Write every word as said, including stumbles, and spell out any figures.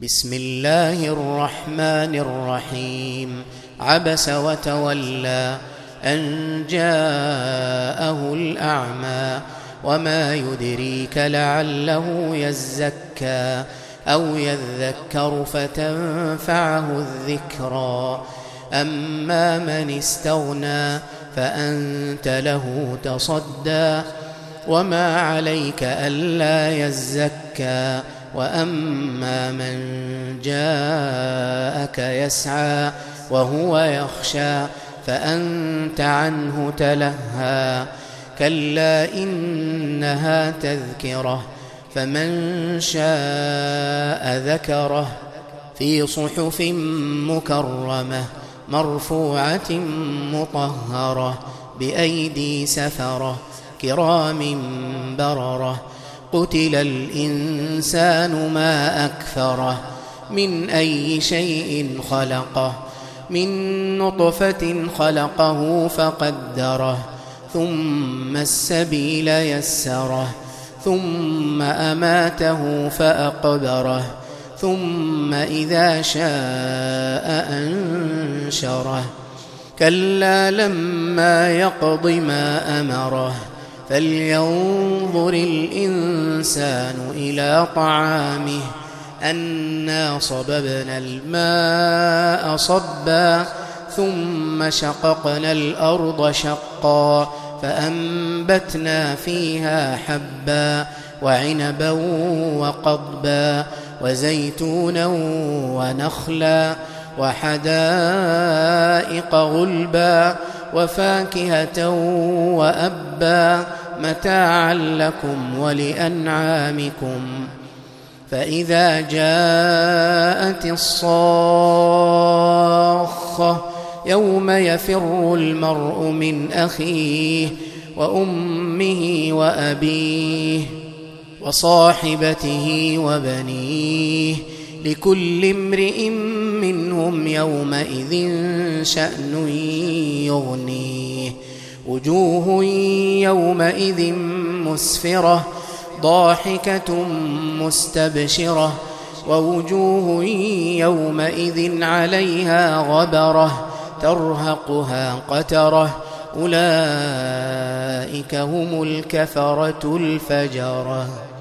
بسم الله الرحمن الرحيم. عبس وتولى أن جاءه الأعمى وما يدريك لعله يزكى أو يذكر فتنفعه الذكرى. أما من استغنى فأنت له تصدى وما عليك ألا يزكى. وأما من جاءك يسعى وهو يخشى فأنت عنه تلهى. كلا إنها تذكرة فمن شاء ذكره في صحف مكرمة مرفوعة مطهرة بأيدي سفرة كرام بررة. قتل الإنسان ما أكفره من أي شيء خلقه من نطفة خلقه فقدره ثم السبيل يسره ثم أماته فأقبره ثم إذا شاء أنشره. كلا لما يقض ما أمره فلينظر الإنسان إلى طعامه أنا صببنا الماء صبا ثم شققنا الأرض شقا فأنبتنا فيها حبا وعنبا وقضبا وزيتونا ونخلا وحدائق غلبا وفاكهة وأبا متاعا لكم ولأنعامكم. فإذا جاءت الصاخة يوم يفر المرء من أخيه وأمه وأبيه وصاحبته وبنيه لكل امرئ منهم يومئذ شأن يغنيه. وجوه يومئذ مسفرة ضاحكة مستبشرة ووجوه يومئذ عليها غبرة ترهقها قترة أولئك هم الكفرة الفجرة.